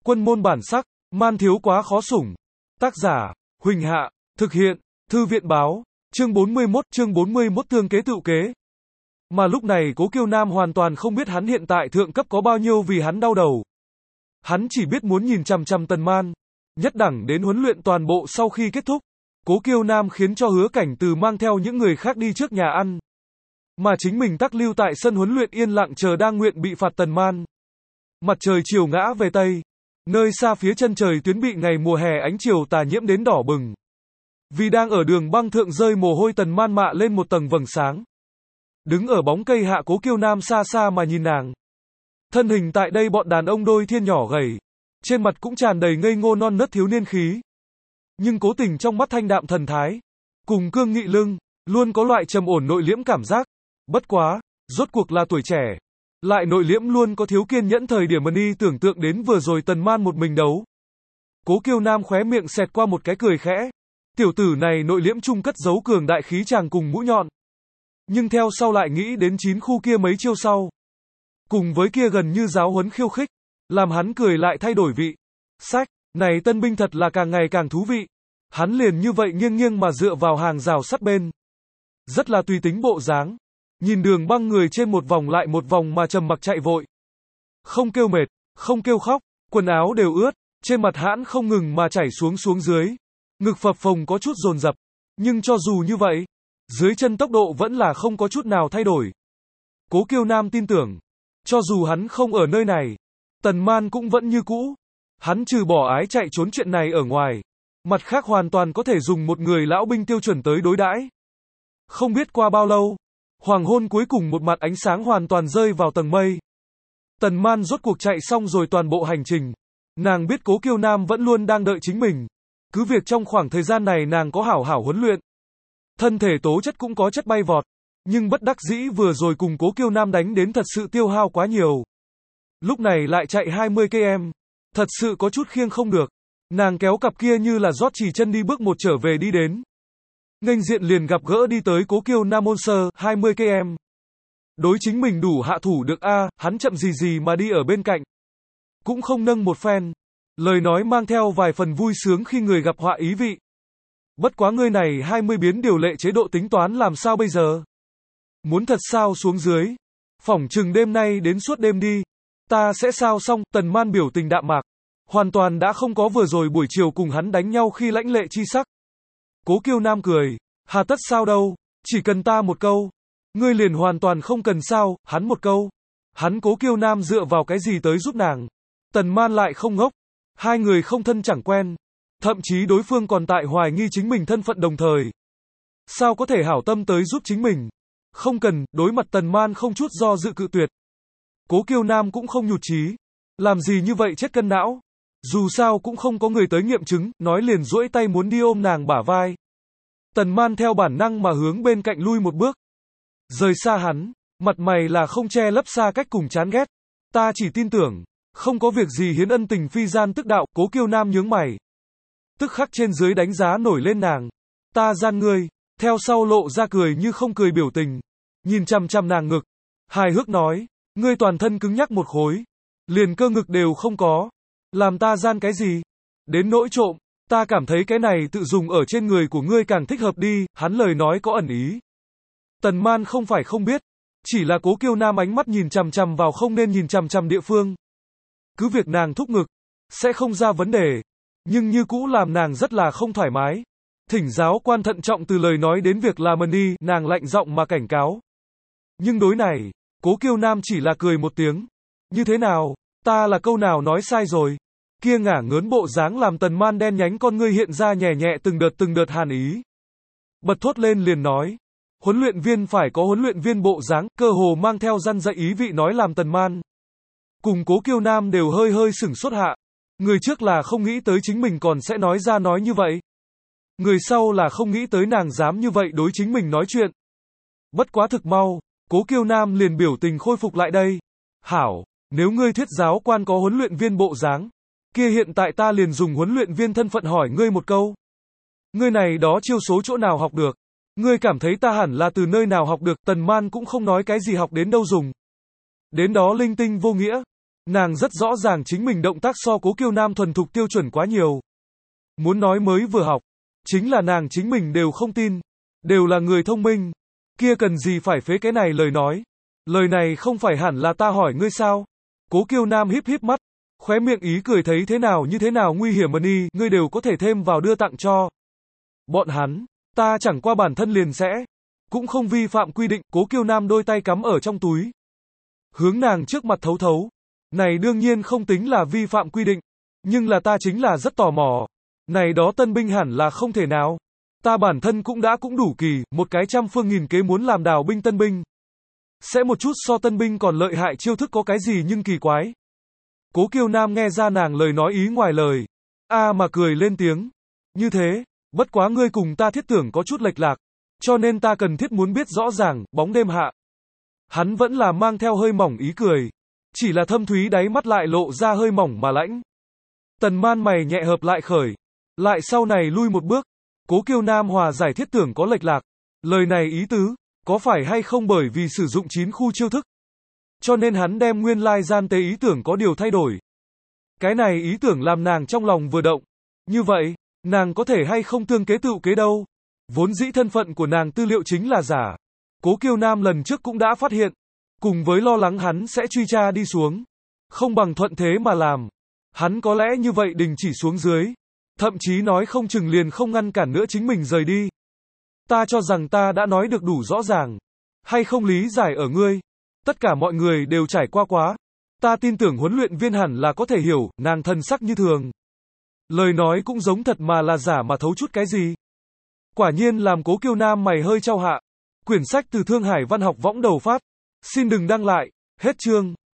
Quân môn bản sắc, man thiếu quá khó sủng. Tác giả, Huỳnh Hạ, thực hiện, Thư viện báo, chương 41 thương kế tựu kế. Mà lúc này Cố Kiêu Nam hoàn toàn không biết hắn hiện tại thượng cấp có bao nhiêu vì hắn đau đầu. Hắn chỉ biết muốn nhìn chằm chằm Tần Man, nhất đẳng đến huấn luyện toàn bộ sau khi kết thúc. Cố Kiêu Nam khiến cho Hứa Cảnh Từ mang theo những người khác đi trước nhà ăn. Mà chính mình tắc lưu tại sân huấn luyện yên lặng chờ đang nguyện bị phạt Tần Man. Mặt trời chiều ngã về Tây. Nơi xa phía chân trời tuyến bị ngày mùa hè ánh chiều tà nhiễm đến đỏ bừng. Vì đang ở đường băng thượng rơi mồ hôi Tần Man mạ lên một tầng vầng sáng. Đứng ở bóng cây hạ Cố Kiêu Nam xa xa mà nhìn nàng. Thân hình tại đây bọn đàn ông đôi thiên nhỏ gầy. Trên mặt cũng tràn đầy ngây ngô non nớt thiếu niên khí. Nhưng cố tình trong mắt thanh đạm thần thái. Cùng cương nghị lưng, luôn có loại trầm ổn nội liễm cảm giác. Bất quá, rốt cuộc là tuổi trẻ. Lại nội liễm luôn có thiếu kiên nhẫn thời điểm đi tưởng tượng đến vừa rồi Tần Man một mình đấu. Cố Kiêu Nam khóe miệng xẹt qua một cái cười khẽ. Tiểu tử này nội liễm chung cất giấu cường đại khí chàng cùng mũi nhọn. Nhưng theo sau lại nghĩ đến 9 khu kia mấy chiêu sau. Cùng với kia gần như giáo huấn khiêu khích. Làm hắn cười lại thay đổi vị. Sách, này tân binh thật là càng ngày càng thú vị. Hắn liền như vậy nghiêng nghiêng mà dựa vào hàng rào sắt bên. Rất là tùy tính bộ dáng. Nhìn Đường Băng người trên một vòng lại một vòng mà trầm mặc chạy vội. Không kêu mệt, không kêu khóc, quần áo đều ướt, trên mặt hãn không ngừng mà chảy xuống dưới. Ngực phập phồng có chút dồn dập. Nhưng cho dù như vậy, dưới chân tốc độ vẫn là không có chút nào thay đổi. Cố Kiêu Nam tin tưởng, cho dù hắn không ở nơi này, Tần Man cũng vẫn như cũ. Hắn trừ bỏ ái chạy trốn chuyện này ở ngoài, mặt khác hoàn toàn có thể dùng một người lão binh tiêu chuẩn tới đối đãi. Không biết qua bao lâu, hoàng hôn cuối cùng một mặt ánh sáng hoàn toàn rơi vào tầng mây. Tần Man rốt cuộc chạy xong rồi toàn bộ hành trình. Nàng biết Cố Kiêu Nam vẫn luôn đang đợi chính mình. Cứ việc trong khoảng thời gian này nàng có hảo hảo huấn luyện. Thân thể tố chất cũng có chất bay vọt. Nhưng bất đắc dĩ vừa rồi cùng Cố Kiêu Nam đánh đến thật sự tiêu hao quá nhiều. Lúc này lại chạy 20 km. Thật sự có chút khiêng không được. Nàng kéo cặp kia như là rót chỉ chân đi bước một trở về đi đến. Nghênh diện liền gặp gỡ đi tới Cố Kiêu Nam môn sơ, 20 km. Đối chính mình đủ hạ thủ được a, hắn chậm gì mà đi ở bên cạnh. Cũng không nâng một phen. Lời nói mang theo vài phần vui sướng khi người gặp họa ý vị. Bất quá ngươi này 20 biến điều lệ chế độ tính toán làm sao bây giờ? Muốn thật sao xuống dưới? Phỏng chừng đêm nay đến suốt đêm đi. Ta sẽ sao xong, Tần Man biểu tình đạm mạc. Hoàn toàn đã không có vừa rồi buổi chiều cùng hắn đánh nhau khi lãnh lệ chi sắc. Cố Kiêu Nam cười. Hà tất sao đâu, chỉ cần ta một câu. Ngươi liền hoàn toàn không cần sao, hắn một câu. Hắn Cố Kiêu Nam dựa vào cái gì tới giúp nàng? Tần Man lại không ngốc. Hai người không thân chẳng quen. Thậm chí đối phương còn tại hoài nghi chính mình thân phận đồng thời. Sao có thể hảo tâm tới giúp chính mình? Không cần, đối mặt Tần Man không chút do dự cự tuyệt. Cố Kiêu Nam cũng không nhụt chí. Làm gì như vậy chết cân não. Dù sao cũng không có người tới nghiệm chứng, nói liền duỗi tay muốn đi ôm nàng bả vai. Tần Man theo bản năng mà hướng bên cạnh lui một bước. Rời xa hắn, mặt mày là không che lấp xa cách cùng chán ghét. Ta chỉ tin tưởng, không có việc gì hiến ân tình phi gian tức đạo, Cố Kiêu Nam nhướng mày. Tức khắc trên dưới đánh giá nổi lên nàng. Ta gian ngươi, theo sau lộ ra cười như không cười biểu tình. Nhìn chằm chằm nàng ngực. Hài hước nói, ngươi toàn thân cứng nhắc một khối. Liền cơ ngực đều không có. Làm ta gian cái gì? Đến nỗi trộm, ta cảm thấy cái này tự dùng ở trên người của ngươi càng thích hợp đi, hắn lời nói có ẩn ý. Tần Man không phải không biết, chỉ là Cố Kiêu Nam ánh mắt nhìn chằm chằm vào không nên nhìn chằm chằm địa phương. Cứ việc nàng thúc ngực, sẽ không ra vấn đề, nhưng như cũ làm nàng rất là không thoải mái. Thỉnh giáo quan thận trọng từ lời nói đến việc làm đi, nàng lạnh giọng mà cảnh cáo. Nhưng đối này, Cố Kiêu Nam chỉ là cười một tiếng. Như thế nào, ta là câu nào nói sai rồi? Kia ngả ngớn bộ dáng làm Tần Man đen nhánh con ngươi hiện ra nhẹ nhẹ từng đợt hàn ý. Bật thốt lên liền nói. Huấn luyện viên phải có huấn luyện viên bộ dáng, cơ hồ mang theo răn dạy ý vị nói làm Tần Man. Cùng Cố Kiêu Nam đều hơi sửng sốt hạ. Người trước là không nghĩ tới chính mình còn sẽ nói ra nói như vậy. Người sau là không nghĩ tới nàng dám như vậy đối chính mình nói chuyện. Bất quá thực mau, Cố Kiêu Nam liền biểu tình khôi phục lại đây. Hảo, nếu ngươi thuyết giáo quan có huấn luyện viên bộ dáng, kia hiện tại ta liền dùng huấn luyện viên thân phận hỏi ngươi một câu. Ngươi này đó chiêu số chỗ nào học được? Ngươi cảm thấy ta hẳn là từ nơi nào học được? Tần Man cũng không nói cái gì học đến đâu dùng. Đến đó linh tinh vô nghĩa. Nàng rất rõ ràng chính mình động tác so Cố Kiêu Nam thuần thục tiêu chuẩn quá nhiều. Muốn nói mới vừa học, chính là nàng chính mình đều không tin. Đều là người thông minh. Kia cần gì phải phế cái này lời nói. Lời này không phải hẳn là ta hỏi ngươi sao? Cố Kiêu Nam híp híp mắt, khóe miệng ý cười thấy thế nào như thế nào nguy hiểm mà đi, ngươi đều có thể thêm vào đưa tặng cho. Bọn hắn, ta chẳng qua bản thân liền sẽ, cũng không vi phạm quy định, Cố Kiêu Nam đôi tay cắm ở trong túi. Hướng nàng trước mặt thấu thấu. Này đương nhiên không tính là vi phạm quy định, nhưng là ta chính là rất tò mò. Này đó tân binh hẳn là không thể nào. Ta bản thân cũng đủ kỳ, một cái trăm phương nghìn kế muốn làm đào binh tân binh. Sẽ một chút so tân binh còn lợi hại chiêu thức có cái gì nhưng kỳ quái. Cố Kiêu Nam nghe ra nàng lời nói ý ngoài lời. Mà cười lên tiếng. Như thế, bất quá ngươi cùng ta thiết tưởng có chút lệch lạc. Cho nên ta cần thiết muốn biết rõ ràng, bóng đêm hạ. Hắn vẫn là mang theo hơi mỏng ý cười. Chỉ là thâm thúy đáy mắt lại lộ ra hơi mỏng mà lãnh. Tần Man mày nhẹ hợp lại khởi. Lại sau này lui một bước. Cố Kiêu Nam hòa giải thiết tưởng có lệch lạc. Lời này ý tứ, có phải hay không bởi vì sử dụng 9 khu chiêu thức. Cho nên hắn đem nguyên lai gian tế ý tưởng có điều thay đổi. Cái này ý tưởng làm nàng trong lòng vừa động. Như vậy, nàng có thể hay không tương kế tựu kế đâu. Vốn dĩ thân phận của nàng tư liệu chính là giả. Cố Kiêu Nam lần trước cũng đã phát hiện. Cùng với lo lắng hắn sẽ truy tra đi xuống. Không bằng thuận thế mà làm. Hắn có lẽ như vậy đình chỉ xuống dưới. Thậm chí nói không chừng liền không ngăn cản nữa chính mình rời đi. Ta cho rằng ta đã nói được đủ rõ ràng. Hay không lý giải ở ngươi. Tất cả mọi người đều trải qua quá. Ta tin tưởng huấn luyện viên hẳn là có thể hiểu, nàng thần sắc như thường. Lời nói cũng giống thật mà là giả mà thấu chút cái gì. Quả nhiên làm Cố Kiêu Nam mày hơi trao hạ. Quyển sách từ Thương Hải Văn học võng đầu phát. Xin đừng đăng lại. Hết chương.